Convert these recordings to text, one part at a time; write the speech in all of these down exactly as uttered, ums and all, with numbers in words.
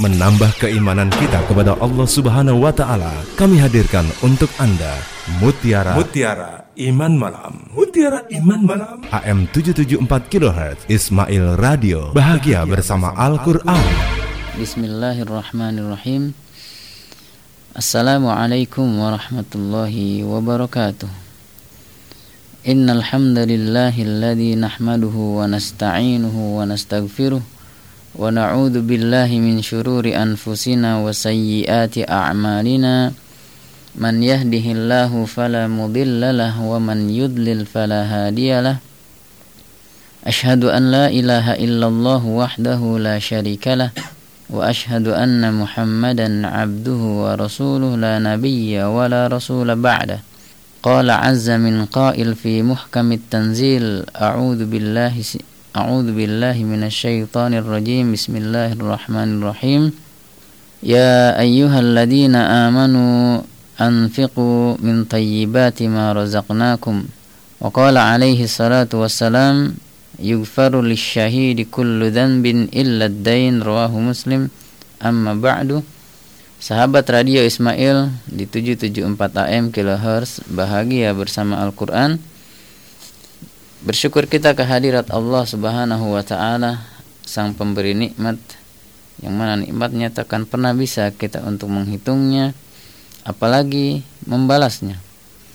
menambah keimanan kita kepada Allah Subhanahu wa taala. Kami hadirkan untuk Anda Mutiara Mutiara Iman Malam. Mutiara Iman Malam. A M tujuh tujuh empat kilohertz Ismail Radio. Bahagia bersama Al-Qur'an. Bismillahirrahmanirrahim. Assalamualaikum warahmatullahi wabarakatuh. Innal hamdalillahilladzi nahmaduhu wa nasta'inuhu wa nastaghfiruh wa na'udzu billahi min syururi anfusina wa sayyiati a'malina. Man yahdihillahu fala mudilla lahu wa man yudlil fala hadiyalah. Asyhadu an la ilaha illallah wahdahu la syarikalah wa asyhadu anna Muhammadan abduhu wa rasuluhu la nabiyya wa la rasula ba'da. Qala azza min qail fi muhkamit tanzil. A'udzu billahi a'udzu billahi minasy syaithanir rajim. Bismillahirrahmanirrahim. Ya ayyuhalladzina amanu anfiqu min thayyibati ma razaqnakum. Wa qala alaihi salatu wassalam yughfaru lisyahidi kullu dhanbin illa ad-dain. Rawahu Muslim. Amma ba'du. Sahabat Radio Ismail di tujuh tujuh empat A M kilohertz, bahagia bersama Al-Qur'an. Bersyukur kita kehadirat Allah Subhanahu wa taala, Sang pemberi nikmat, yang mana nikmatnya takkan pernah bisa kita untuk menghitungnya, apalagi membalasnya.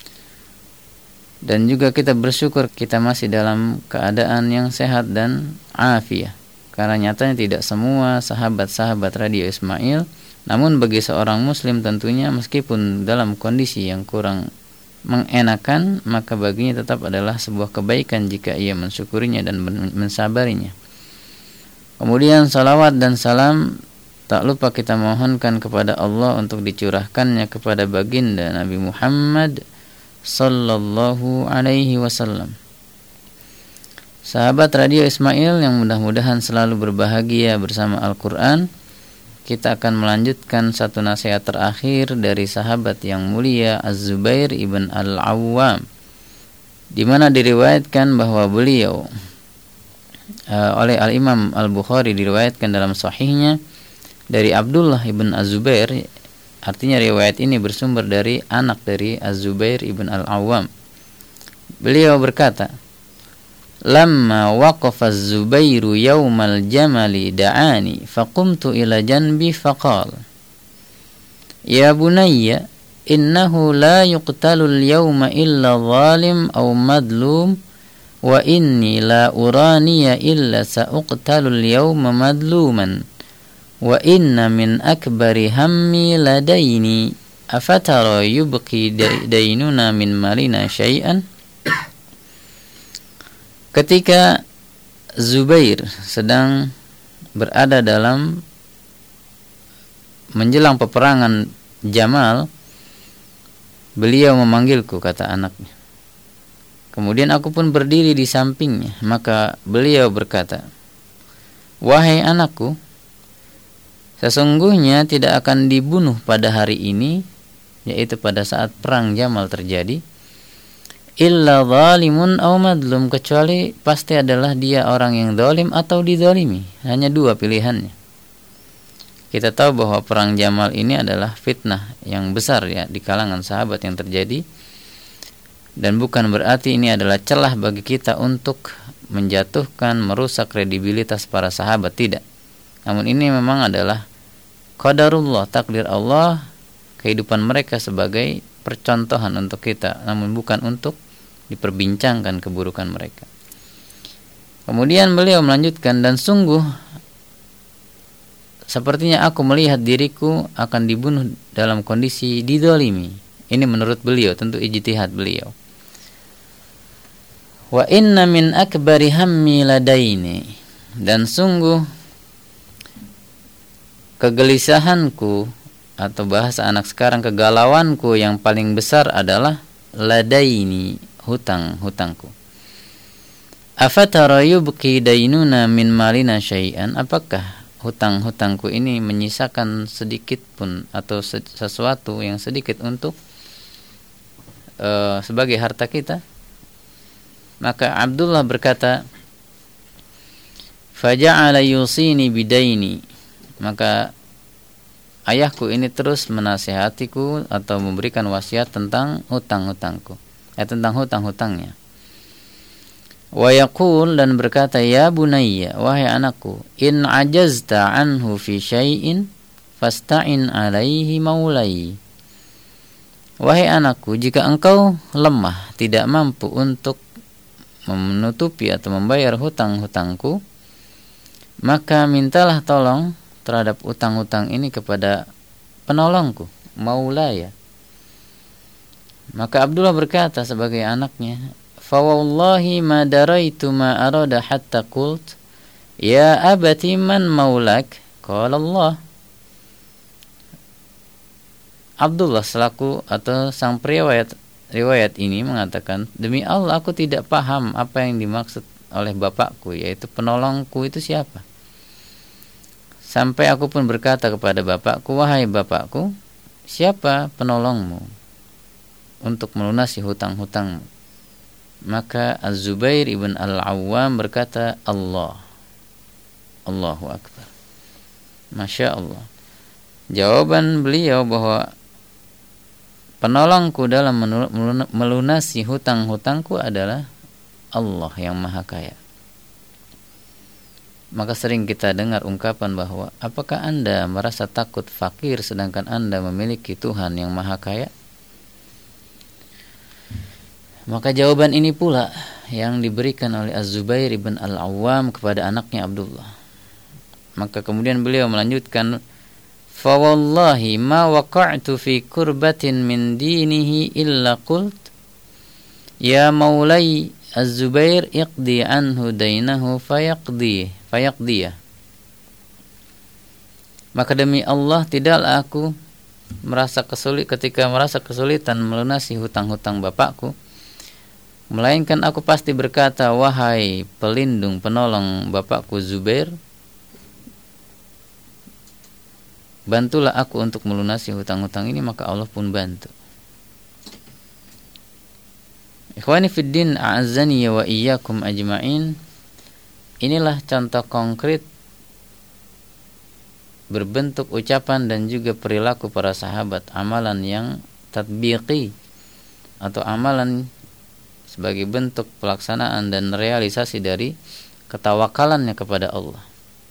Dan juga kita bersyukur kita masih dalam keadaan yang sehat dan afiah. Karena nyatanya tidak semua sahabat-sahabat Radio Ismail, namun bagi seorang muslim tentunya meskipun dalam kondisi yang kurang mengenakan, maka baginya tetap adalah sebuah kebaikan jika ia mensyukurinya dan mensabarinya. Kemudian salawat dan salam tak lupa kita mohonkan kepada Allah untuk dicurahkannya kepada baginda Nabi Muhammad sallallahu alaihi wasallam. Sahabat Radio Ismail yang mudah-mudahan selalu berbahagia bersama Al-Qur'an, kita akan melanjutkan satu nasihat terakhir dari sahabat yang mulia Az-Zubair ibn Al-Awwam, di mana diriwayatkan bahwa beliau uh, oleh Al-Imam Al-Bukhari diriwayatkan dalam sahihnya dari Abdullah ibn Az-Zubair. Artinya riwayat ini bersumber dari anak dari Az-Zubair ibn Al-Awwam. Beliau berkata, Lamma waqafa Az-Zubairu yawmal jamali da'ani faqumtu ila janbi faqal Ya bunayya innahu la yuqtalul yawma illa zalim aw madlum wa inni la uraniya illa sa'uqtalul yawma madluman wa inna min akbari hammi ladaini afatara yubqi dainuna min malina syai'an. Ketika Zubair sedang berada dalam menjelang peperangan Jamal, beliau memanggilku, kata anaknya. Kemudian aku pun berdiri di sampingnya. Maka beliau berkata, Wahai anakku, sesungguhnya tidak akan dibunuh pada hari ini, yaitu pada saat perang Jamal terjadi, illa zalimun aw madlum, kecuali pasti adalah dia orang yang zalim atau dizalimi. Hanya dua pilihannya. Kita tahu bahwa perang Jamal ini adalah fitnah yang besar ya di kalangan sahabat yang terjadi, dan bukan berarti ini adalah celah bagi kita untuk menjatuhkan, merusak kredibilitas para sahabat, tidak. Namun ini memang adalah qadarullah, takdir Allah, kehidupan mereka sebagai percontohan untuk kita, namun bukan untuk diperbincangkan keburukan mereka. Kemudian beliau melanjutkan, dan sungguh sepertinya aku melihat diriku akan dibunuh dalam kondisi dizalimi. Ini menurut beliau, tentu ijtihad beliau. Wa inna min akbari hammi ladaini, dan sungguh kegelisahanku, atau bahasa anak sekarang kegalauanku yang paling besar adalah ladaini, hutang-hutangku. Afatara yubqi dainuna min malina syai'an, apakah hutang-hutangku ini menyisakan sedikit pun atau sesuatu yang sedikit untuk uh, sebagai harta kita? Maka Abdullah berkata, faja'ala yusini bidaini, maka ayahku ini terus menasihatiku atau memberikan wasiat tentang hutang-hutangku, eh tentang hutang-hutangnya. Wa yaqul, dan berkata, ya bunayya, wahai anakku, in ajazta anhu fi syai'in fasta'in alaihi maulai. Wahai anakku, jika engkau lemah, tidak mampu untuk menutupi atau membayar hutang-hutangku, maka mintalah tolong terhadap hutang-hutang ini kepada penolongku, maulaya. Maka Abdullah berkata sebagai anaknya, fa wallahi ma daraitu ma arada hatta qult ya abati man maulak, qala Allah. Abdullah selaku atau sang periwayat riwayat ini mengatakan, demi Allah aku tidak paham apa yang dimaksud oleh bapakku, yaitu penolongku itu siapa. Sampai aku pun berkata kepada bapakku, wahai bapakku, siapa penolongmu untuk melunasi hutang-hutangmu? Maka Az-Zubair ibn Al-Awwam berkata, Allah. Allahu Akbar. Masya Allah. Jawaban beliau bahwa penolongku dalam melunasi hutang-hutangku adalah Allah yang Maha Kaya. Maka sering kita dengar ungkapan bahwa, apakah Anda merasa takut fakir sedangkan Anda memiliki Tuhan yang Maha Kaya? Maka jawaban ini pula yang diberikan oleh Az-Zubair ibn Al-Awwam kepada anaknya Abdullah. Maka kemudian beliau melanjutkan, fa wallahi ma waqa'tu fi kurbatin min dinihi illa qult ya maulai Az-Zubair iqdi anhu dainahu fayaqdi fayaqdiyah. Maka demi Allah, tidaklah aku merasa kesulit ketika merasa kesulitan melunasi hutang-hutang bapakku, melainkan aku pasti berkata, wahai pelindung penolong bapakku Zubair, bantulah aku untuk melunasi hutang-hutang ini, maka Allah pun bantu. Ikhwani fid din, a'azzani wa iyyakum ajma'in. Inilah contoh konkret berbentuk ucapan dan juga perilaku para sahabat, amalan yang tatbiqi atau amalan sebagai bentuk pelaksanaan dan realisasi dari ketawakalannya kepada Allah.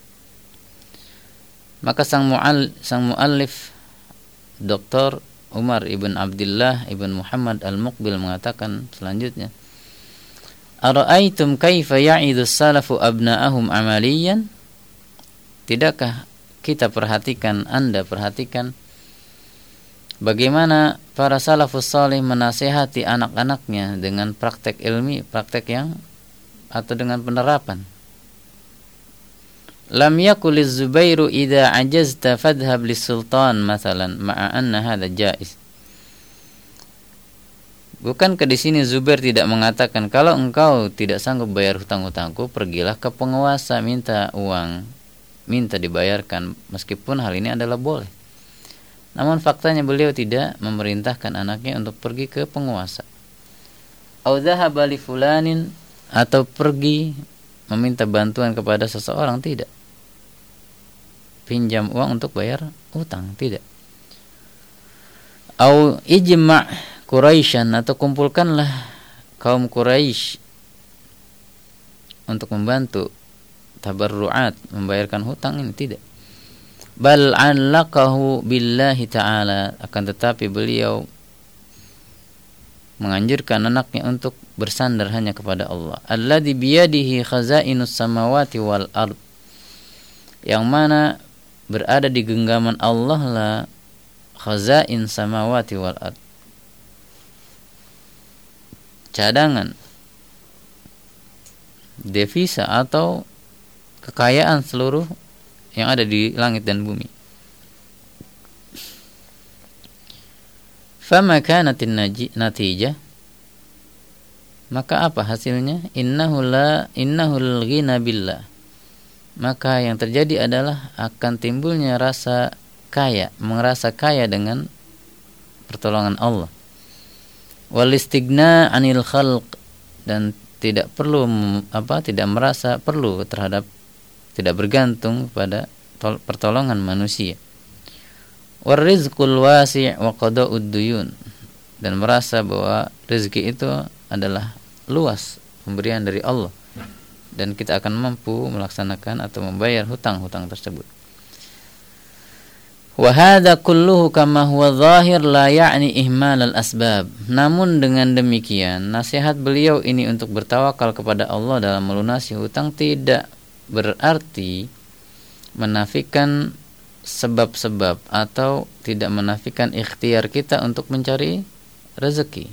Maka sang mu'al, sang mu'allif Doktor Umar ibn Abdullah ibn Muhammad Al-Muqbil mengatakan selanjutnya, ara'aitum kaifa ya'idu salafu abna'ahum amaliyan? Tidakkah kita perhatikan, Anda perhatikan bagaimana para salafus salih menasihati anak-anaknya dengan praktek ilmi, praktek yang atau dengan penerapan. Lam yakul az-Zubairu idza ajazta fadhhab lis-sultan mathalan ma'a anna hadha jaiz. Bukankah di sini Zubair tidak mengatakan, kalau engkau tidak sanggup bayar hutang-hutangku, pergilah ke penguasa, minta uang, minta dibayarkan, meskipun hal ini adalah boleh. Namun faktanya beliau tidak memerintahkan anaknya untuk pergi ke penguasa. Au dhahaba li fulanin, atau pergi meminta bantuan kepada seseorang, tidak. Pinjam uang untuk bayar hutang, tidak. Au ijma' Quraisyan, atau kumpulkanlah kaum Quraisy untuk membantu tabarru'at, membayarkan hutang ini, tidak. Bal allaqahu billahi ta'ala, akan tetapi beliau menganjurkan anaknya untuk bersandar hanya kepada Allah. Alladzi biyadihi khazainus samawati wal ard, yang mana berada di genggaman Allah lah khazain samawati wal ard, cadangan, devisa atau kekayaan seluruh yang ada di langit dan bumi. Fama kanatin natijah, maka apa hasilnya? Innahu la innahul ghina billah, maka yang terjadi adalah akan timbulnya rasa kaya, merasa kaya dengan pertolongan Allah. Wal istighna 'anil khalq, dan tidak perlu apa tidak merasa perlu terhadap, tidak bergantung pada pertolongan manusia. Warizqul wasi' wa qada'ud duyun, dan merasa bahwa rezeki itu adalah luas, pemberian dari Allah, dan kita akan mampu melaksanakan atau membayar hutang-hutang tersebut. Wa hadza kulluhu kama huwa zahir la ya'ni ihmal al-asbab. Namun dengan demikian, nasihat beliau ini untuk bertawakal kepada Allah dalam melunasi hutang tidak berarti menafikan sebab-sebab atau tidak menafikan ikhtiar kita untuk mencari rezeki.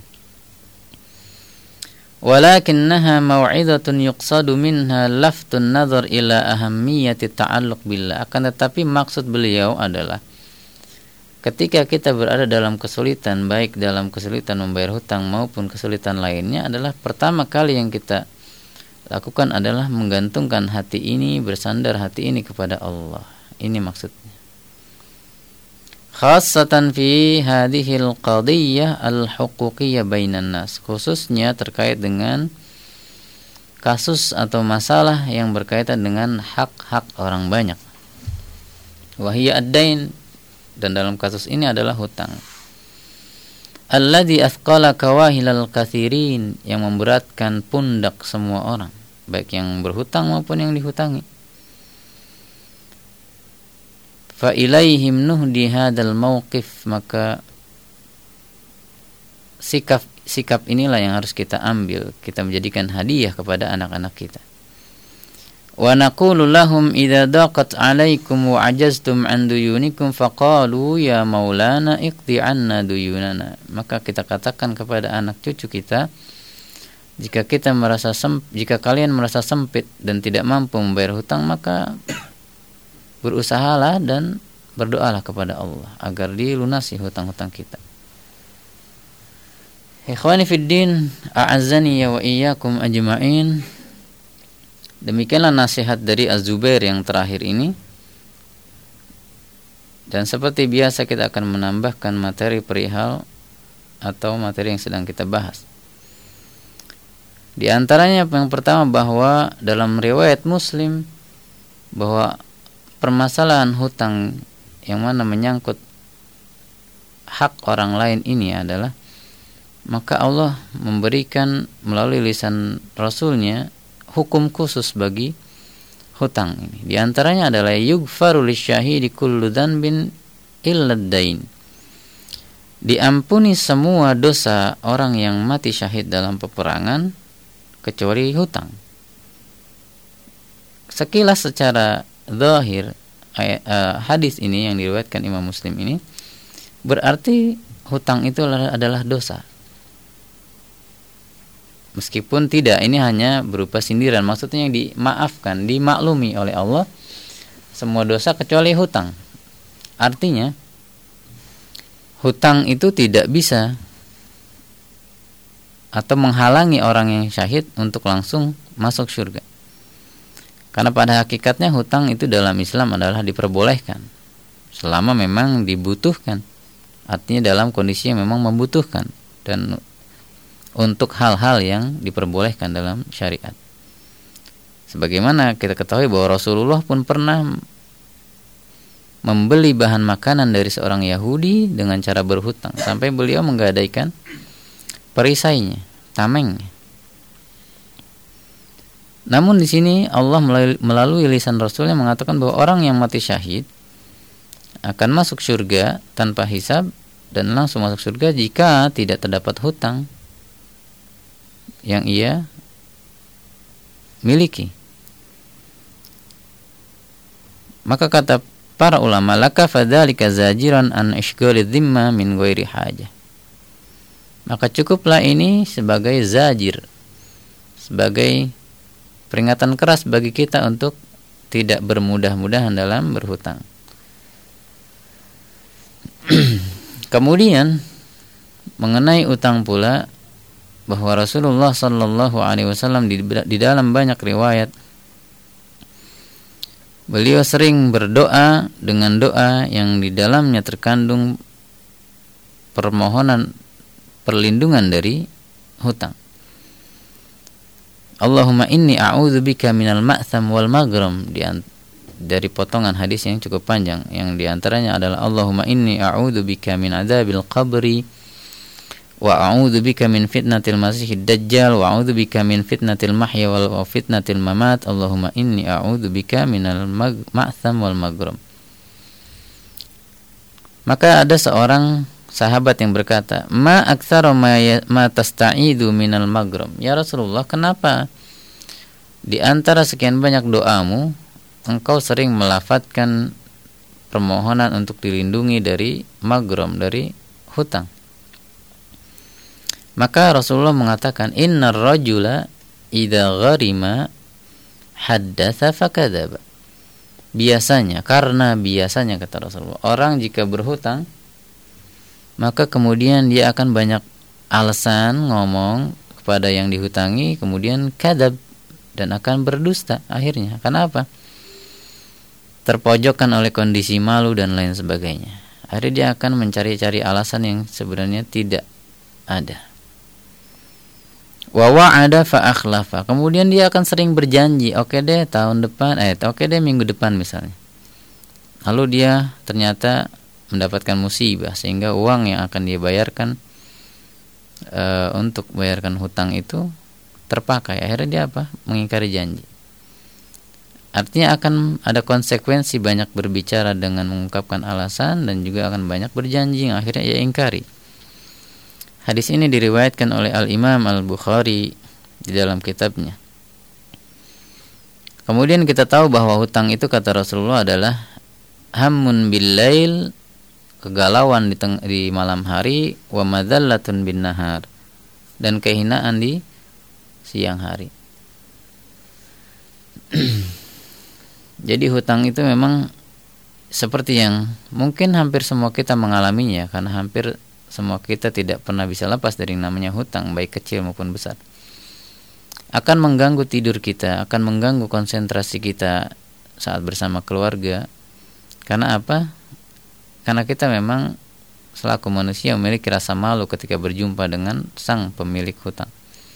Walakinnaha mau'izatun yuqsadu minha laftun nazar ila ahammiyati ta'alluq billah. Akan tetapi maksud beliau adalah ketika kita berada dalam kesulitan, baik dalam kesulitan membayar hutang maupun kesulitan lainnya, adalah pertama kali yang kita lakukan adalah menggantungkan hati ini, bersandar hati ini kepada Allah. Ini maksudnya. Khassatan fi hadhil qadiyah al-huquqiyyah bainan nas, khususnya terkait dengan kasus atau masalah yang berkaitan dengan hak-hak orang banyak. Wa hiya ad-dain, dan dalam kasus ini adalah hutang. Alladzi athqala kawahilal katsirin, yang memberatkan pundak semua orang, baik yang berhutang maupun yang dihutangi. Fa ilaihim nuhdi hadzal mauqif, maka sikap sikap inilah yang harus kita ambil, kita menjadikan hadiah kepada anak-anak kita. Wa naqulu lahum idza daqat 'alaikum wa 'ajaztum 'an duyunikum faqalu ya maulana iqdi 'anna duyunana. Maka kita katakan kepada anak cucu kita, jika kita merasa sem- jika kalian merasa sempit dan tidak mampu membayar hutang, maka berusahalah dan berdoalah kepada Allah agar dilunasi hutang-hutang kita. Ikhwani fid din, a'azzani wa iyyakum ajma'in. Demikianlah nasihat dari Az-Zubair yang terakhir ini. Dan seperti biasa kita akan menambahkan materi perihal atau materi yang sedang kita bahas. Di antaranya yang pertama, bahwa dalam riwayat Muslim bahwa permasalahan hutang yang mana menyangkut hak orang lain ini adalah, maka Allah memberikan melalui lisan Rasulnya hukum khusus bagi hutang ini. Di antaranya adalah yughfaru lisyahidi kullu dhanbin illa ad-dain. Diampuni semua dosa orang yang mati syahid dalam peperangan kecuali hutang. Sekilas secara zahir ayat, uh, hadis ini yang diriwayatkan Imam Muslim ini berarti hutang itu adalah dosa. Meskipun tidak, ini hanya berupa sindiran, maksudnya yang dimaafkan, dimaklumi oleh Allah semua dosa kecuali hutang. Artinya hutang itu tidak bisa atau menghalangi orang yang syahid untuk langsung masuk surga. Karena pada hakikatnya hutang itu dalam Islam adalah diperbolehkan selama memang dibutuhkan. Artinya dalam kondisi yang memang membutuhkan dan untuk hal-hal yang diperbolehkan dalam syariat. Sebagaimana kita ketahui bahwa Rasulullah pun pernah membeli bahan makanan dari seorang Yahudi dengan cara berhutang sampai beliau menggadaikan perisainya, tamengnya. Namun di sini Allah melalui lisan Rasulnya mengatakan bahwa orang yang mati syahid akan masuk surga tanpa hisab dan langsung masuk surga jika tidak terdapat hutang yang ia miliki. Maka kata para ulama, laka fadzalika zajiran an ishghali dhimma min ghairi hajah. Maka cukuplah ini sebagai zajir, sebagai peringatan keras bagi kita untuk tidak bermudah-mudahan dalam berhutang. Kemudian mengenai utang pula, bahwa Rasulullah sallallahu alaihi wasallam di, di dalam banyak riwayat beliau sering berdoa dengan doa yang di dalamnya terkandung permohonan perlindungan dari hutang. Allahumma inni a'udzubika minal ma'tham wal maghram. dari potongan hadis yang cukup panjang, yang diantaranya adalah Allahumma inni a'udzubika min adzabil qabri wa a'udzubika min fitnatil masiihid dajjal wa a'udzubika min fitnatil mahya wal fitnatil mamat. Allahumma inni a'udzubika minal ma'tham wal maghram. Maka ada seorang sahabat yang berkata, ma aktsara ma, ma tasta'idu minal maghram. Ya Rasulullah, kenapa di antara sekian banyak doamu engkau sering melafadzkan permohonan untuk dilindungi dari maghram, dari hutang? Maka Rasulullah mengatakan, innar rajula idza gharima haddatsa fakadzaba. Biasanya, karena biasanya kata Rasulullah, orang jika berhutang maka kemudian dia akan banyak alasan ngomong kepada yang dihutangi, kemudian kadzab, dan akan berdusta akhirnya. Kenapa? Terpojokkan oleh kondisi malu dan lain sebagainya. Akhirnya dia akan mencari-cari alasan yang sebenarnya tidak ada. Wa wa'ada fa akhlafa. Kemudian dia akan sering berjanji, oke okay deh tahun depan, eh oke okay deh minggu depan misalnya. Lalu dia ternyata mendapatkan musibah sehingga uang yang akan dia bayarkan e, untuk bayarkan hutang itu terpakai. Akhirnya dia apa? Mengingkari janji. Artinya akan ada konsekuensi banyak berbicara dengan mengungkapkan alasan, dan juga akan banyak berjanji yang akhirnya ia ingkari. Hadis ini diriwayatkan oleh Al-Imam Al-Bukhari di dalam kitabnya. Kemudian kita tahu bahwa hutang itu kata Rasulullah adalah hammun bil-lail, kegalauan di, teng- di malam hari, wa madallatun bin nahar, dan kehinaan di siang hari. Jadi hutang itu memang seperti yang mungkin hampir semua kita mengalaminya, karena hampir semua kita tidak pernah bisa lepas dari namanya hutang, baik kecil maupun besar. Akan mengganggu tidur kita, akan mengganggu konsentrasi kita saat bersama keluarga. Karena apa? Karena kita memang selaku manusia memiliki rasa malu ketika berjumpa dengan sang pemilik hutang.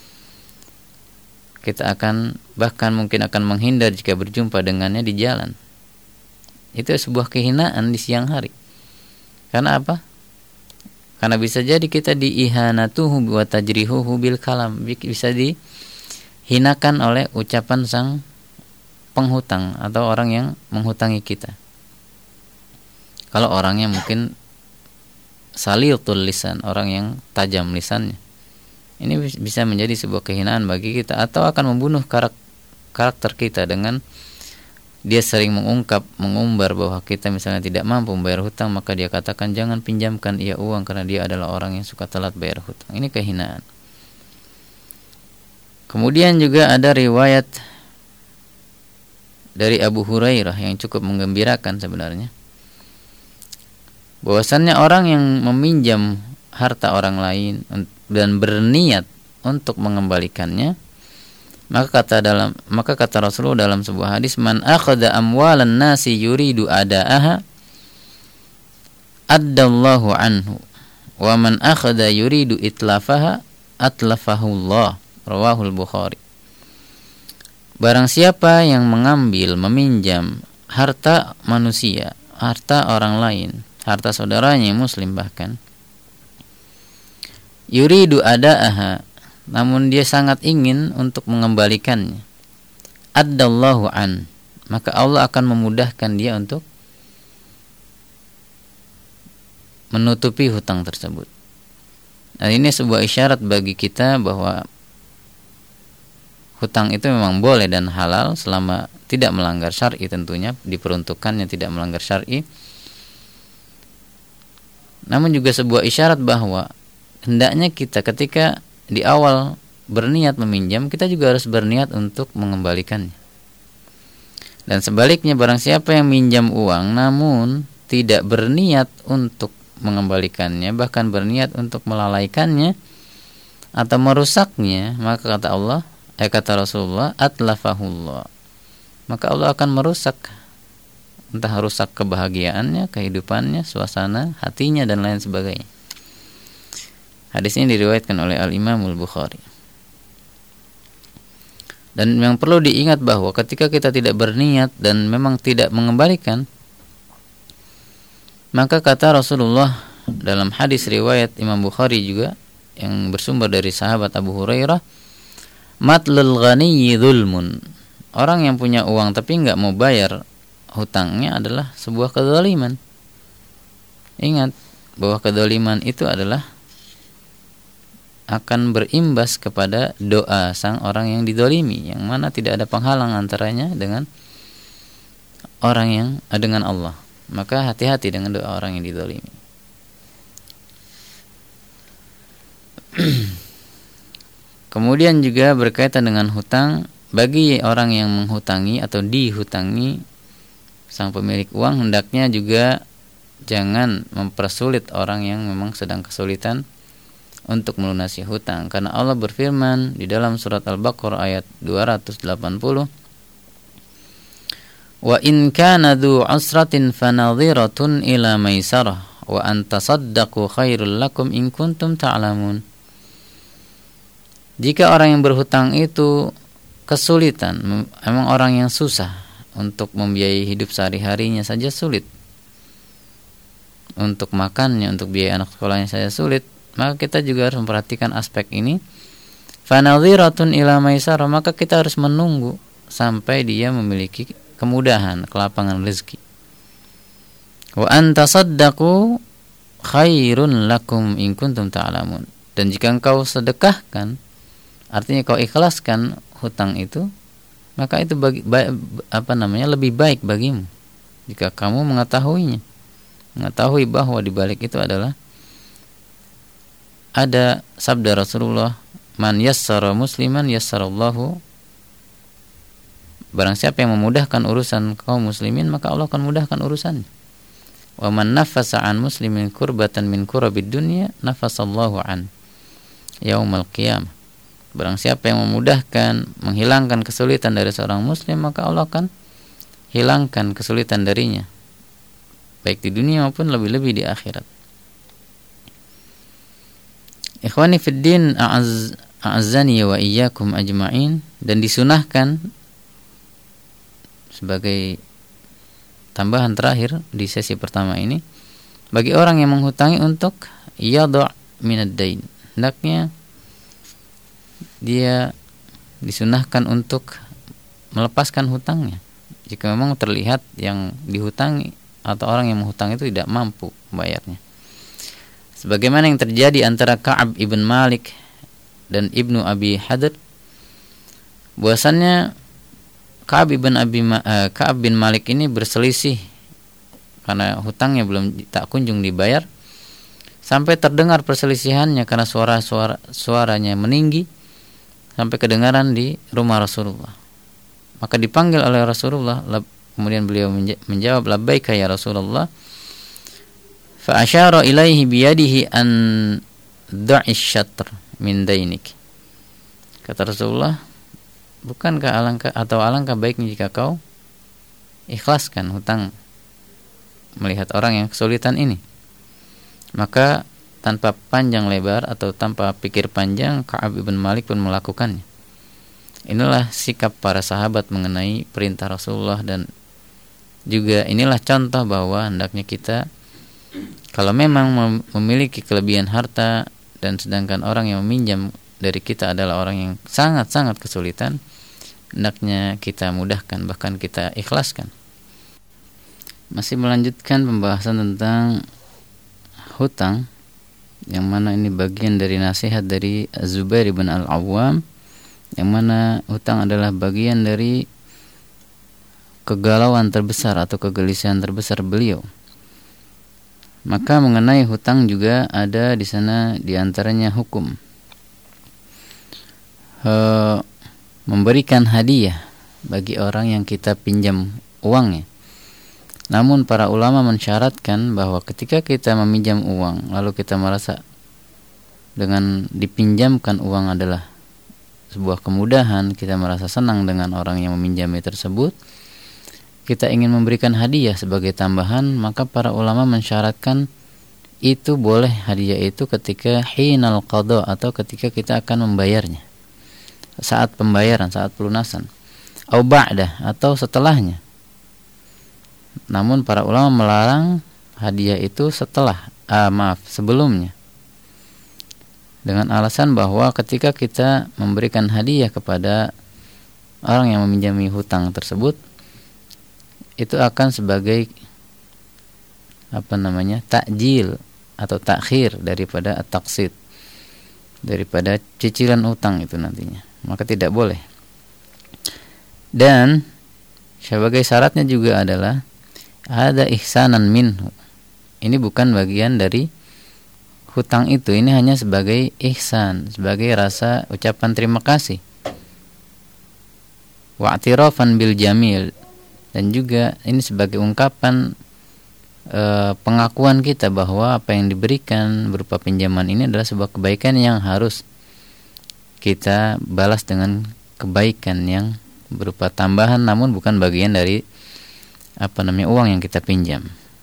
Kita akan bahkan mungkin akan menghindar jika berjumpa dengannya di jalan. Itu sebuah kehinaan di siang hari. Karena apa? Karena bisa jadi kita diihanatuhu wa tajrihuhu bil kalam, bisa dihinakan oleh ucapan sang penghutang atau orang yang menghutangi kita. Kalau orangnya mungkin salitul lisan, orang yang tajam lisannya, ini bisa menjadi sebuah kehinaan bagi kita, atau akan membunuh karakter kita dengan dia sering mengungkap, mengumbar bahwa kita misalnya tidak mampu membayar hutang, maka dia katakan jangan pinjamkan ia uang karena dia adalah orang yang suka telat bayar hutang. Ini kehinaan. Kemudian juga ada riwayat dari Abu Hurairah yang cukup menggembirakan sebenarnya, bahwasannya orang yang meminjam harta orang lain dan berniat untuk mengembalikannya, maka kata dalam maka kata Rasulullah dalam sebuah hadis, man akhadha amwalan nasi yuridu adaaha addallahu anhu wa man akhadha yuridu itlafaha atlafahu Allah. Rawahul Bukhari. Barang siapa yang mengambil, meminjam harta manusia, harta orang lain, harta saudaranya muslim bahkan, yuridu adaaha, namun dia sangat ingin untuk mengembalikannya, addallahu an, maka Allah akan memudahkan dia untuk menutupi hutang tersebut. Nah, ini sebuah isyarat bagi kita bahwa hutang itu memang boleh dan halal selama tidak melanggar syar'i, tentunya diperuntukannya tidak melanggar syar'i. Namun juga sebuah isyarat bahwa hendaknya kita ketika di awal berniat meminjam, kita juga harus berniat untuk mengembalikannya. Dan sebaliknya, barang siapa yang minjam uang namun tidak berniat untuk mengembalikannya, bahkan berniat untuk melalaikannya atau merusaknya, maka kata Allah, eh kata Rasulullah, atlafahullah, maka Allah akan merusak, entah rusak kebahagiaannya, kehidupannya, suasana hatinya, dan lain sebagainya. Hadis ini diriwayatkan oleh Al-Imam Al-Bukhari. Dan yang perlu diingat bahwa ketika kita tidak berniat dan memang tidak mengembalikan, maka kata Rasulullah dalam hadis riwayat Imam Bukhari juga yang bersumber dari sahabat Abu Hurairah, matlul ghaniyyi dzulmun. Orang yang punya uang tapi enggak mau bayar hutangnya adalah sebuah kezaliman. Ingat bahwa kezaliman itu adalah akan berimbas kepada doa sang orang yang didolimi, yang mana tidak ada penghalang antaranya dengan orang yang dengan Allah. Maka hati-hati dengan doa orang yang didolimi. Kemudian juga berkaitan dengan hutang, bagi orang yang menghutangi atau dihutangi sang pemilik uang, hendaknya juga jangan mempersulit orang yang memang sedang kesulitan untuk melunasi hutang, karena Allah berfirman di dalam surat Al-Baqarah ayat dua ratus delapan puluh, wa in kana dzu usratin fanadhiratun ila maisarah wa an tasaddaqu khairul lakum in kuntum ta'lamun. Jika orang yang berhutang itu kesulitan, memang orang yang susah untuk membiayai hidup sehari-harinya saja sulit, untuk makannya, untuk biaya anak sekolahnya saja sulit, maka kita juga harus memperhatikan aspek ini. Fanadhiratun ila maisarah, maka kita harus menunggu sampai dia memiliki kemudahan, kelapangan rezeki. Wa antasaddaqu khairun lakum in kuntum ta'lamun. Dan jika engkau sedekahkan, artinya kau ikhlaskan hutang itu, maka itu bagi, ba, apa namanya lebih baik bagimu jika kamu mengetahuinya, mengetahui bahwa di balik itu adalah ada sabda Rasulullah, man yassara musliman yassarallahu, barang siapa yang memudahkan urusan kaum muslimin maka Allah akan mudahkan urusannya. Wa man nafasa an muslimin kurbatan min kurabid dunya nafasallahu an yaumal qiyamah. Barang siapa yang memudahkan, menghilangkan kesulitan dari seorang muslim, maka Allah akan hilangkan kesulitan darinya, baik di dunia maupun lebih-lebih di akhirat. Ikhwani fid din, a'az, a'azzani wa iyyakum ajma'in. Dan disunahkan sebagai tambahan terakhir di sesi pertama ini, bagi orang yang menghutangi untuk yadha' minad dain, hendaknya dia disunahkan untuk melepaskan hutangnya jika memang terlihat yang dihutangi atau orang yang menghutang itu tidak mampu membayarnya. Sebagaimana yang terjadi antara Ka'ab ibn Malik dan Ibnu Abi Hadr, bahwasannya Ka'ab ibn Abi uh, Ka'ab bin Malik ini berselisih karena hutangnya belum tak kunjung dibayar, sampai terdengar perselisihannya karena suara-suara suaranya meninggi sampai kedengaran di rumah Rasulullah. Maka dipanggil oleh Rasulullah, kemudian beliau menjawab, labbaika ya Rasulullah. Fa asyara ilaihi biyadihi an da'ish syatr min dainik. Kata Rasulullah, bukankah alangkah atau alangkah baiknya jika kau ikhlaskan hutang melihat orang yang kesulitan ini. Maka tanpa panjang lebar atau tanpa pikir panjang, Ka'ab ibn Malik pun melakukannya. Inilah sikap para sahabat mengenai perintah Rasulullah, dan juga inilah contoh bahwa hendaknya kita, kalau memang memiliki kelebihan harta dan sedangkan orang yang meminjam dari kita adalah orang yang sangat-sangat kesulitan, hendaknya kita mudahkan, bahkan kita ikhlaskan. Masih melanjutkan pembahasan tentang hutang, yang mana ini bagian dari nasihat dari Zubair bin Al-Awwam, yang mana hutang adalah bagian dari kegalauan terbesar atau kegelisahan terbesar beliau. Maka mengenai hutang juga ada di sana diantaranya hukum e, memberikan hadiah bagi orang yang kita pinjam uangnya. Namun para ulama mensyaratkan bahwa ketika kita meminjam uang lalu kita merasa dengan dipinjamkan uang adalah sebuah kemudahan, kita merasa senang dengan orang yang meminjami tersebut, kita ingin memberikan hadiah sebagai tambahan, maka para ulama mensyaratkan itu boleh hadiah itu ketika hinal qadha atau ketika kita akan membayarnya. saat pembayaran, saat pelunasan, au ba'dah, atau setelahnya. Namun para ulama melarang hadiah itu setelah, ah, maaf, sebelumnya, dengan alasan bahwa ketika kita memberikan hadiah kepada orang yang meminjami hutang tersebut, itu akan sebagai apa namanya takjil atau takhir daripada at-taqsid, daripada cicilan utang itu nantinya. Maka tidak boleh. Dan sebagai syaratnya juga adalah ada ihsanan minhu. Ini bukan bagian dari hutang itu, ini hanya sebagai ihsan, sebagai rasa ucapan terima kasih. Wa'tirafan bil jamil, dan juga ini sebagai ungkapan e, pengakuan kita bahwa apa yang diberikan berupa pinjaman ini adalah sebuah kebaikan yang harus kita balas dengan kebaikan yang berupa tambahan, namun bukan bagian dari apa namanya uang yang kita pinjam.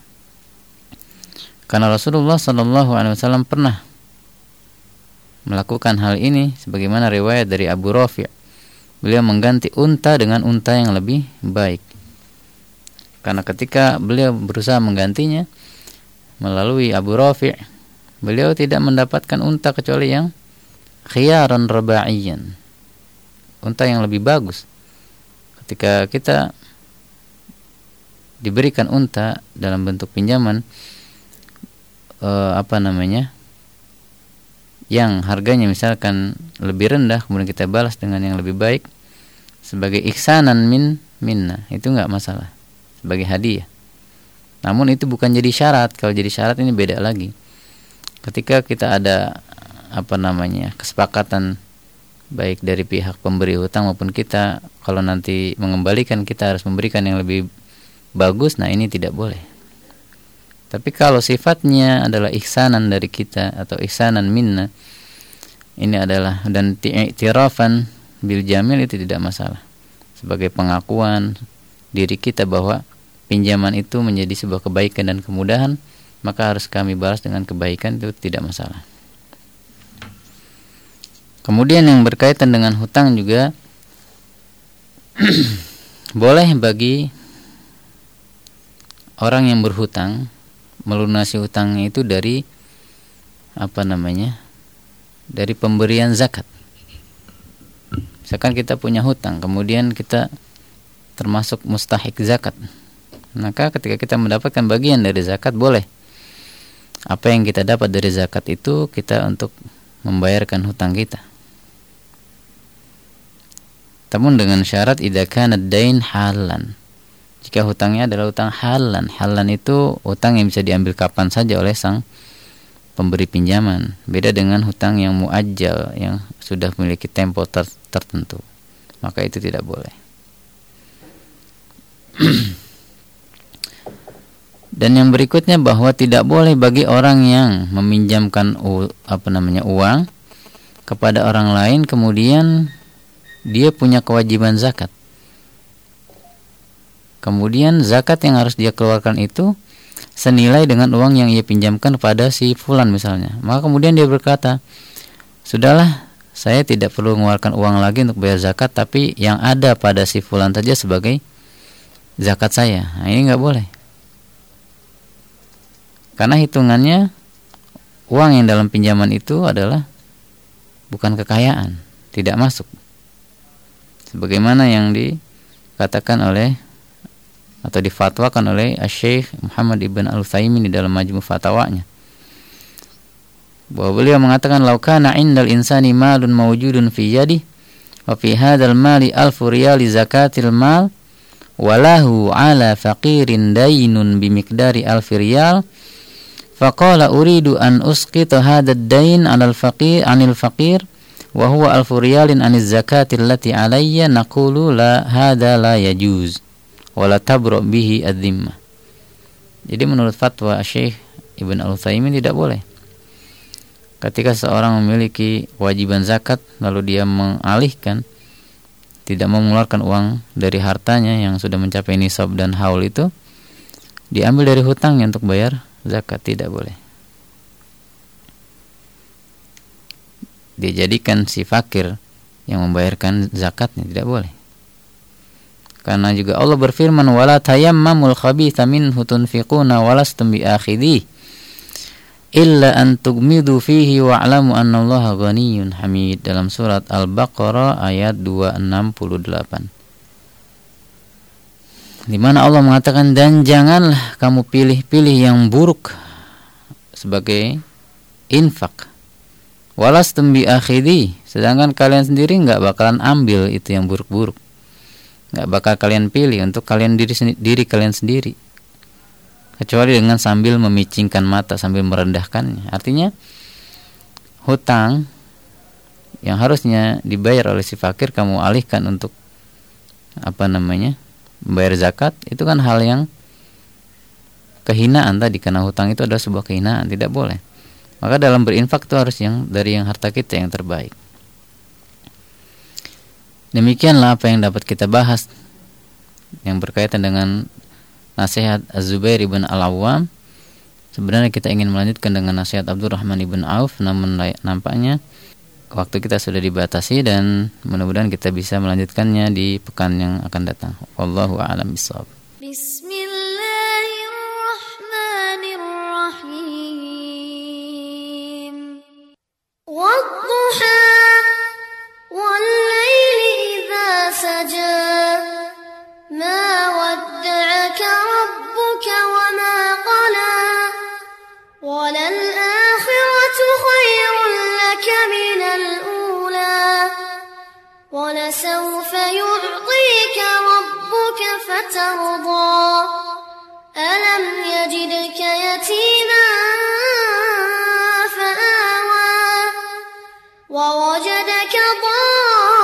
Karena Rasulullah Shallallahu Alaihi Wasallam pernah melakukan hal ini, sebagaimana riwayat dari Abu Rafi', beliau mengganti unta dengan unta yang lebih baik. Karena ketika beliau berusaha menggantinya melalui Abu Rafi', beliau tidak mendapatkan unta kecuali yang khiyaran rabaiyan, unta yang lebih bagus. Ketika kita diberikan unta dalam bentuk pinjaman eh, apa namanya yang harganya misalkan lebih rendah, kemudian kita balas dengan yang lebih baik sebagai ihsanan min minna, itu enggak masalah, sebagai hadiah. Namun itu bukan jadi syarat. Kalau jadi syarat ini beda lagi. Ketika kita ada apa namanya kesepakatan baik dari pihak pemberi hutang maupun kita, kalau nanti mengembalikan kita harus memberikan yang lebih bagus, nah ini tidak boleh. Tapi kalau sifatnya adalah ihsanan dari kita atau ihsanan minna, ini adalah dan i'tirafan bil jamil, itu tidak masalah, sebagai pengakuan diri kita bahwa pinjaman itu menjadi sebuah kebaikan dan kemudahan, maka harus kami balas dengan kebaikan, itu tidak masalah. Kemudian yang berkaitan dengan hutang juga boleh bagi orang yang berhutang melunasi hutangnya itu dari apa namanya dari pemberian zakat. Misalkan kita punya hutang, kemudian kita termasuk mustahik zakat, maka ketika kita mendapatkan bagian dari zakat, boleh apa yang kita dapat dari zakat itu kita untuk membayarkan hutang kita. Namun dengan syarat idza kana ad-dain halan, jika hutangnya adalah hutang halan. Halan itu hutang yang bisa diambil kapan saja oleh sang pemberi pinjaman. Beda dengan hutang yang muajjal, yang sudah memiliki tempo ter- tertentu. Maka itu tidak boleh. Dan yang berikutnya bahwa tidak boleh bagi orang yang meminjamkan u- apa namanya uang kepada orang lain, kemudian dia punya kewajiban zakat. Kemudian zakat yang harus dia keluarkan itu senilai dengan uang yang ia pinjamkan kepada si fulan misalnya. Maka kemudian dia berkata, sudahlah, saya tidak perlu mengeluarkan uang lagi untuk bayar zakat, tapi yang ada pada si fulan saja sebagai zakat saya. Nah, ini nggak boleh. Karena hitungannya uang yang dalam pinjaman itu adalah bukan kekayaan, tidak masuk. Sebagaimana yang dikatakan oleh atau difatwakan oleh Syekh Muhammad Ibn Al-Utsaimin di dalam Majmu' Fatawanya, bahwa beliau mengatakan law kana 'indal insani malun mawjudun fi yadihi wa fi hadzal mali alfu riyal zakatil mal wa lahu 'ala faqirin daynun bimiqdari alfi riyal faqala uridu an usqita hadzal dayn 'alal faqir 'anil faqir wa huwa alfu riyalin 'aniz zakati allati 'alayya naqulu la hadza la yajuz wa la tabra bihi ad-dhimmah. Jadi menurut fatwa Syekh Ibn Al-Utsaimin tidak boleh ketika seorang memiliki kewajiban zakat lalu dia mengalihkan, tidak mau mengeluarkan uang dari hartanya yang sudah mencapai nisab dan haul, itu diambil dari hutangnya untuk bayar zakat, tidak boleh. Dia jadikan si fakir yang membayarkan zakatnya, tidak boleh. Karena juga Allah berfirman, wala tayammamul khabitha minhu tunfiquna walastum biakhidhi illa an tugmidu fihi wa'lamu annallaha ghaniyyun hamid, dalam surat Al-Baqarah ayat dua ratus enam puluh delapan. Di mana Allah mengatakan, dan janganlah kamu pilih-pilih yang buruk sebagai infak, walastum biakhidhi, sedangkan kalian sendiri enggak bakalan ambil itu yang buruk-buruk. Nggak bakal kalian pilih untuk kalian diri, diri kalian sendiri, kecuali dengan sambil memicingkan mata, sambil merendahkannya. Artinya hutang yang harusnya dibayar oleh si fakir kamu alihkan untuk apa namanya membayar zakat, itu kan hal yang kehinaan tadi, karena hutang itu adalah sebuah kehinaan, tidak boleh. Maka dalam berinfak itu harus yang dari yang harta kita yang terbaik. Demikianlah apa yang dapat kita bahas yang berkaitan dengan nasihat Az-Zubair ibn Al-Awwam. Sebenarnya kita ingin melanjutkan dengan nasihat Abdurrahman ibn Auf, namun nampaknya waktu kita sudah dibatasi, dan mudah-mudahan kita bisa melanjutkannya di pekan yang akan datang. Wallahu a'lam bishawab. Bismillahirrahmanirrahim. Wadduha سجى ما ودعك ربك وما قلى وللآخرة خير لك من الأولى ولسوف يعطيك ربك فترضى ألم يجدك يتيما فآوى ووجدك ضالا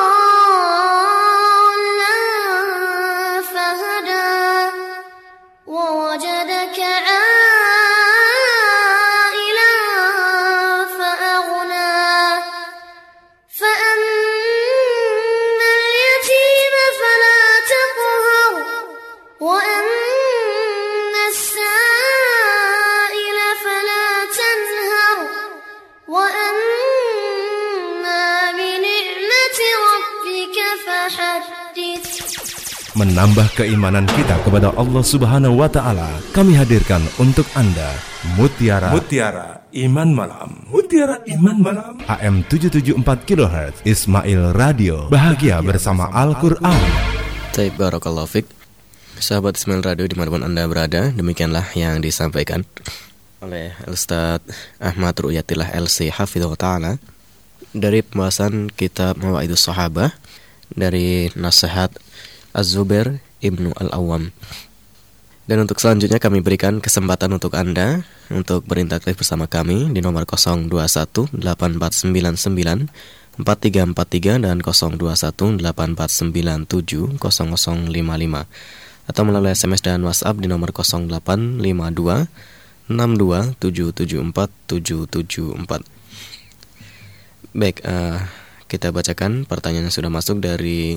menambah keimanan kita kepada Allah Subhanahu wa taala. Kami hadirkan untuk Anda Mutiara Mutiara Iman Malam. Mutiara Iman Malam A M tujuh tujuh empat kilohertz Ismail Radio. Bahagia bersama Al-Qur'an. Taib barakallahu fik. Sahabat Ismail Radio dimanapun Anda berada, demikianlah yang disampaikan oleh Ustaz Ahmad Ru'yatillah L C Hafidhahullah Ta'ala dari pembahasan kitab Mawaidus Sahabah dari nasihat Az-Zubair ibnu Al-Awwam. Dan untuk selanjutnya kami berikan kesempatan untuk Anda untuk berinteraksi bersama kami di nomor nol dua satu delapan empat sembilan sembilan empat tiga empat tiga dan nol dua satu delapan empat sembilan tujuh nol nol lima lima, atau melalui S M S dan WhatsApp di nomor nol delapan lima dua enam dua tujuh tujuh empat tujuh tujuh empat. Baik, uh, kita bacakan pertanyaan yang sudah masuk dari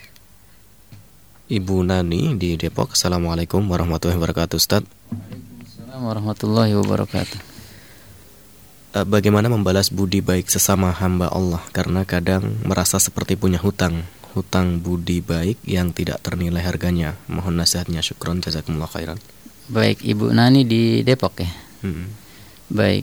Ibu Nani di Depok. Assalamualaikum warahmatullahi wabarakatuh, Ustaz. Waalaikumsalam warahmatullahi wabarakatuh. Bagaimana membalas budi baik sesama hamba Allah, karena kadang merasa seperti punya hutang, hutang budi baik yang tidak ternilai harganya. Mohon nasihatnya, syukron, jazakumullah khairan. Baik, Ibu Nani di Depok ya. Hmm. Baik.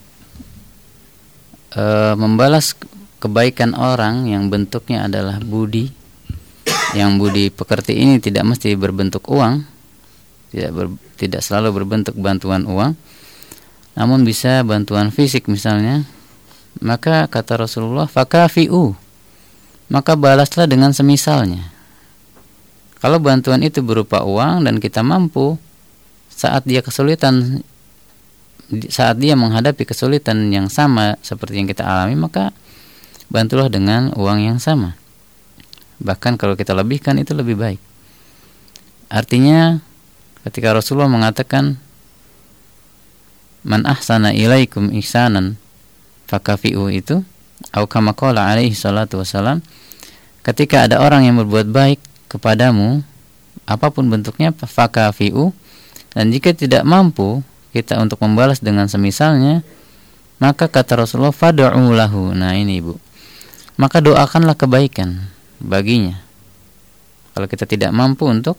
E, membalas kebaikan orang yang bentuknya adalah budi, yang budi pekerti ini tidak mesti berbentuk uang, tidak ber, tidak selalu berbentuk bantuan uang, namun bisa bantuan fisik misalnya. Maka kata Rasulullah, fakafi'u, maka balaslah dengan semisalnya. Kalau bantuan itu berupa uang dan kita mampu saat dia kesulitan, saat dia menghadapi kesulitan yang sama seperti yang kita alami, maka bantulah dengan uang yang sama. Bahkan kalau kita lebihkan itu lebih baik. Artinya ketika Rasulullah mengatakan man ahsana ilaikum ihsanan fakafi'u, itu au kama qala alaihi salatu wasalam, ketika ada orang yang berbuat baik kepadamu apapun bentuknya, fakafi'u, dan jika tidak mampu kita untuk membalas dengan semisalnya, maka kata Rasulullah fad'u lahu. Nah ini Ibu, maka doakanlah kebaikan baginya. Kalau kita tidak mampu untuk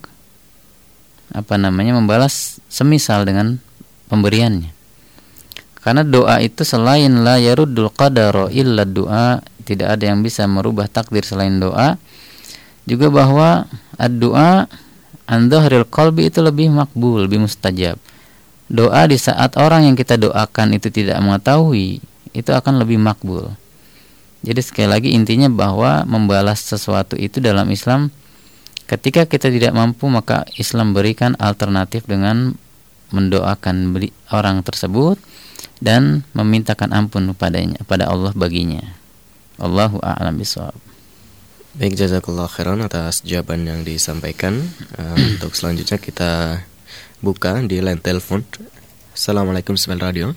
apa namanya membalas semisal dengan pemberiannya. Karena doa itu selain la yaruddul qadara illa doa, tidak ada yang bisa merubah takdir selain doa. Juga bahwa ad-doa an dhahril qalbi itu lebih makbul, lebih mustajab. Doa di saat orang yang kita doakan itu tidak mengetahui, itu akan lebih makbul. Jadi sekali lagi intinya bahwa membalas sesuatu itu dalam Islam, ketika kita tidak mampu, maka Islam berikan alternatif dengan mendoakan orang tersebut dan memintakan ampun padanya, pada Allah baginya. Allahu a'lam bishawab. Baik, jazakallah khairan atas jawaban yang disampaikan. uh, Untuk selanjutnya kita buka di line telepon. Assalamualaikum Smile Radio.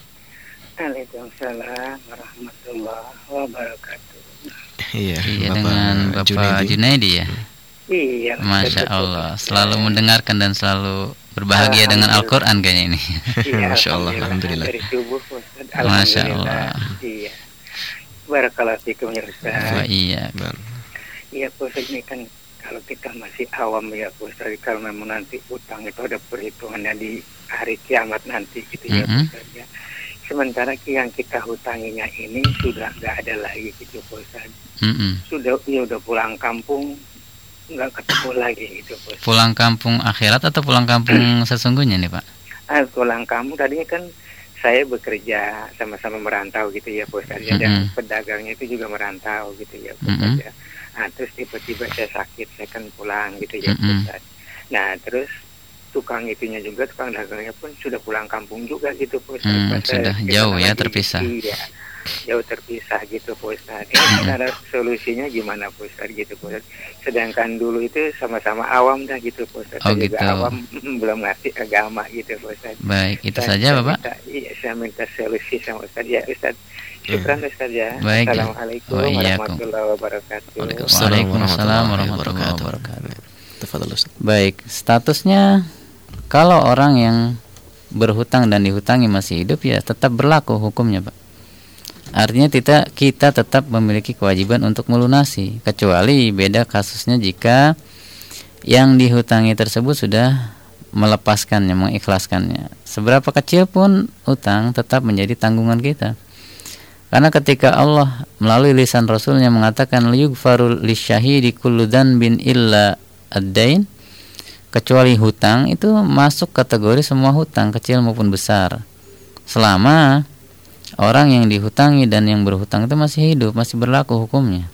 Waalaikumsalam warahmatullahi wabarakatuh. Iya, Iya, Bapak dengan Bapak Junaidi. Junaidi ya. Iya. Masya Allah, selalu mendengarkan dan selalu berbahagia dengan Al-Quran kayaknya ini. Iya, Masya Allah, alhamdulillah. Dari subuh, Ustaz. Masya Alhamdulillah. Allah. Iya. Barakallahu fikum ya Ustaz. Wah, iya. Iya Ustaz, ini kan kalau kita masih awam ya Ustaz, kalau memang nanti utang itu ada perhitungannya di hari kiamat nanti gitu ya Mm-hmm. Ustaz ya. Sementara yang kita hutanginya ini sudah nggak ada lagi gitu Ustaz. Mm-mm. Sudah ya udah pulang kampung nggak ketemu lagi gitu Ustaz. Pulang kampung akhirat atau pulang kampung sesungguhnya nih Pak? Ah, pulang kampung tadinya kan saya bekerja sama-sama merantau gitu ya Ustaz ya, dan Mm-mm. pedagangnya itu juga merantau gitu ya Ustaz Mm-mm. ya. Nah, terus tiba-tiba saya sakit, saya kan pulang gitu ya Mm-mm. Ustaz. Nah, terus tukang itunya juga, tukang dagangnya pun sudah pulang kampung juga gitu Ustaz. Hmm, Pas saya sudah kesana jauh ya lagi, terpisah. Iya, jauh terpisah gitu Ustaz. Ini cara solusinya gimana Ustaz gitu Ustaz. Sedangkan dulu itu sama-sama awam dah gitu Ustaz. Oh, Saya juga gitu. awam, belum ngerti agama gitu Ustaz. Baik, itu Saya- saja saya Bapak. minta- Iya, saya minta solusi sama Ustaz. Ya Ustaz, syukran Ustaz ya. Baik. Assalamualaikum Wa iyyakum. warahmatullahi wabarakatuh. Waalaikumsalam warahmatullahi wabarakatuh. Tafadhal Ustaz. Baik, statusnya kalau orang yang berhutang dan dihutangi masih hidup, ya tetap berlaku hukumnya Pak. Artinya kita kita tetap memiliki kewajiban untuk melunasi, kecuali beda kasusnya jika yang dihutangi tersebut sudah melepaskannya, mengikhlaskannya. Seberapa kecil pun utang tetap menjadi tanggungan kita. Karena ketika Allah melalui lisan Rasulnya mengatakan liyughfaru lisyahidi kullu dzanbin illa ad-dain, kecuali hutang, itu masuk kategori semua hutang kecil maupun besar, selama orang yang dihutangi dan yang berhutang itu masih hidup, masih berlaku hukumnya.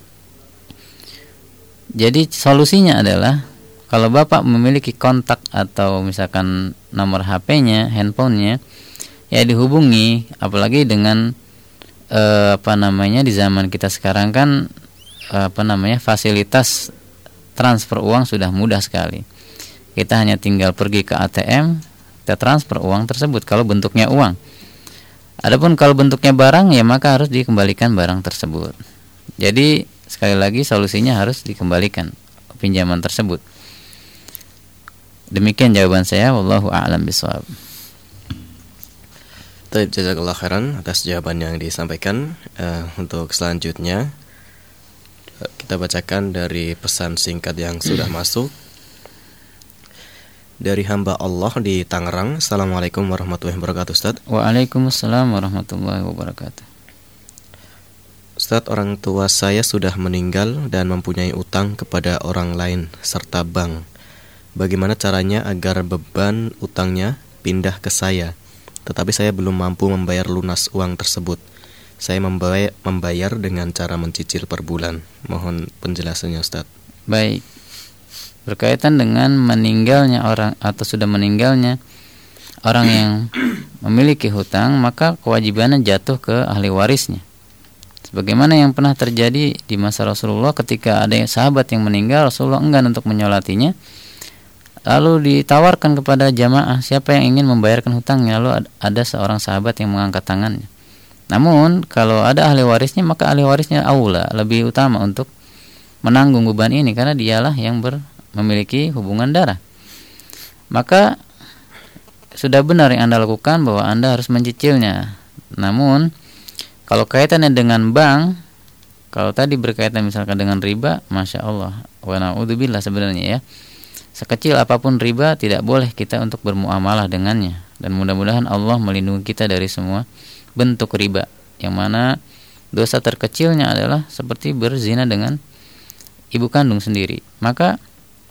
Jadi solusinya adalah kalau Bapak memiliki kontak atau misalkan nomor H P-nya, handphonenya, ya dihubungi. Apalagi dengan eh, apa namanya di zaman kita sekarang kan eh, apa namanya fasilitas transfer uang sudah mudah sekali. Kita hanya tinggal pergi ke A T M, kita transfer uang tersebut kalau bentuknya uang. Adapun kalau bentuknya barang, ya maka harus dikembalikan barang tersebut. Jadi sekali lagi solusinya harus dikembalikan pinjaman tersebut. Demikian jawaban saya, wallahu a'lam bishawab. Baik, jazakallah khairan atas jawaban yang disampaikan. Uh, untuk selanjutnya uh, kita bacakan dari pesan singkat yang sudah masuk dari hamba Allah di Tangerang. Assalamualaikum warahmatullahi wabarakatuh Ustaz. Waalaikumsalam warahmatullahi wabarakatuh. Ustaz, orang tua saya sudah meninggal dan mempunyai utang kepada orang lain serta bank. Bagaimana caranya agar beban utangnya pindah ke saya? Tetapi saya belum mampu membayar lunas uang tersebut. Saya membayar, membayar dengan cara mencicil per bulan. Mohon penjelasannya Ustaz. Baik. Berkaitan dengan meninggalnya orang atau sudah meninggalnya orang yang memiliki hutang, maka kewajibannya jatuh ke ahli warisnya. Sebagaimana yang pernah terjadi di masa Rasulullah, ketika ada sahabat yang meninggal, Rasulullah enggan untuk menyolatinya. Lalu ditawarkan kepada jamaah siapa yang ingin membayarkan hutangnya. Lalu ada seorang sahabat yang mengangkat tangannya. Namun kalau ada ahli warisnya, maka ahli warisnya aula, lebih utama untuk menanggung beban ini, karena dialah yang ber memiliki hubungan darah. Maka sudah benar yang Anda lakukan bahwa Anda harus mencicilnya. Namun kalau kaitannya dengan bank, Kalau tadi berkaitan misalkan dengan riba, Masya Allah, wa na'udzubillah sebenarnya ya, sekecil apapun riba tidak boleh kita untuk bermuamalah dengannya. Dan mudah-mudahan Allah melindungi kita dari semua bentuk riba, yang mana dosa terkecilnya adalah seperti berzina dengan ibu kandung sendiri. Maka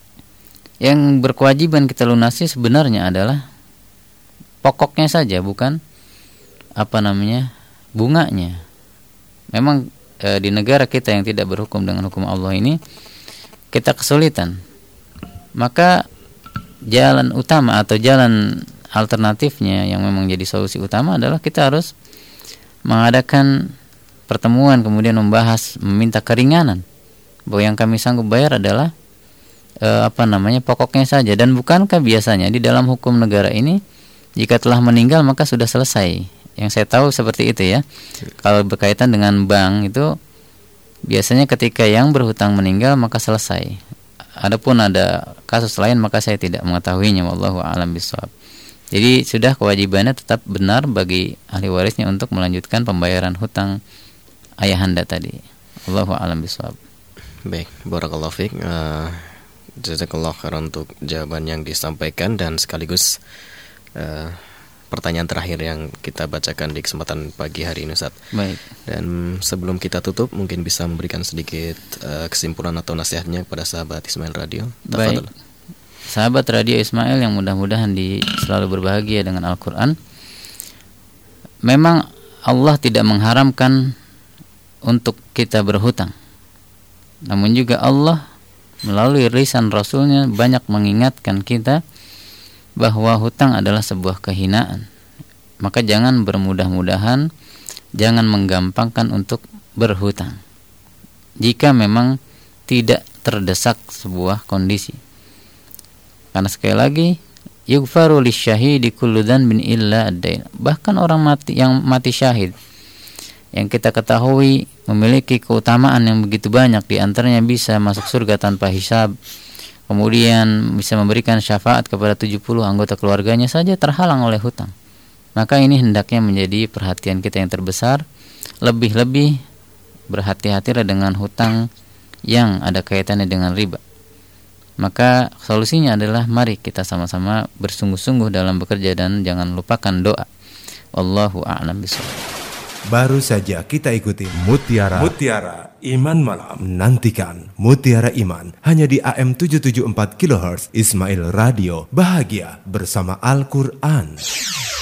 yang berkewajiban kita lunasi sebenarnya adalah pokoknya saja, bukan apa namanya bunganya. Memang e, di negara kita yang tidak berhukum dengan hukum Allah ini, kita kesulitan. Maka jalan utama atau jalan alternatifnya yang memang jadi solusi utama adalah kita harus mengadakan pertemuan, kemudian membahas, meminta keringanan bahwa yang kami sanggup bayar adalah e, apa namanya pokoknya saja. Dan bukankah biasanya di dalam hukum negara ini jika telah meninggal maka sudah selesai? Yang saya tahu seperti itu ya. Kalau berkaitan dengan bank itu biasanya ketika yang berhutang meninggal maka selesai. Adapun ada kasus lain maka saya tidak mengetahuinya, wallahu a'lam bishawab. Jadi sudah kewajibannya tetap benar bagi ahli warisnya untuk melanjutkan pembayaran hutang ayahanda tadi. Wallahu a'lam bishawab. Baik, barakallahu fiik. Uh, jazakallahu khairan untuk jawaban yang disampaikan, dan sekaligus uh, pertanyaan terakhir yang kita bacakan di kesempatan pagi hari ini, Ustaz. Baik. Dan sebelum kita tutup, mungkin bisa memberikan sedikit uh, kesimpulan atau nasihatnya kepada sahabat Ismail Radio. Baik. Sahabat Radio Ismail yang mudah-mudahan di selalu berbahagia dengan Al-Quran. Memang Allah tidak mengharamkan untuk kita berhutang. Namun juga Allah melalui lisan Rasulnya banyak mengingatkan kita bahwa hutang adalah sebuah kehinaan. Maka jangan bermudah-mudahan, jangan menggampangkan untuk berhutang jika memang tidak terdesak sebuah kondisi. Karena sekali lagi, yughfaru lisyahidi kullu dzanbin illa ad-dain. Bahkan orang mati yang mati syahid yang kita ketahui memiliki keutamaan yang begitu banyak, di antaranya bisa masuk surga tanpa hisab, kemudian bisa memberikan syafaat kepada tujuh puluh anggota keluarganya saja terhalang oleh hutang. Maka ini hendaknya menjadi perhatian kita yang terbesar. Lebih-lebih berhati-hatilah dengan hutang yang ada kaitannya dengan riba. Maka solusinya adalah mari kita sama-sama bersungguh-sungguh dalam bekerja dan jangan lupakan doa. Wallahu a'lam bishawab. Baru saja kita ikuti Mutiara Mutiara Iman Malam. Nantikan Mutiara Iman hanya di A M tujuh tujuh empat kilohertz Ismail Radio. Bahagia bersama Al-Quran.